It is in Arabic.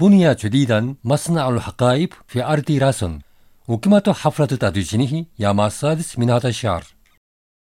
بني جديدا مصنع الحقائب في أرض راسن، وقيمة حفلة تدشينه يوم السادس من هذا الشهر.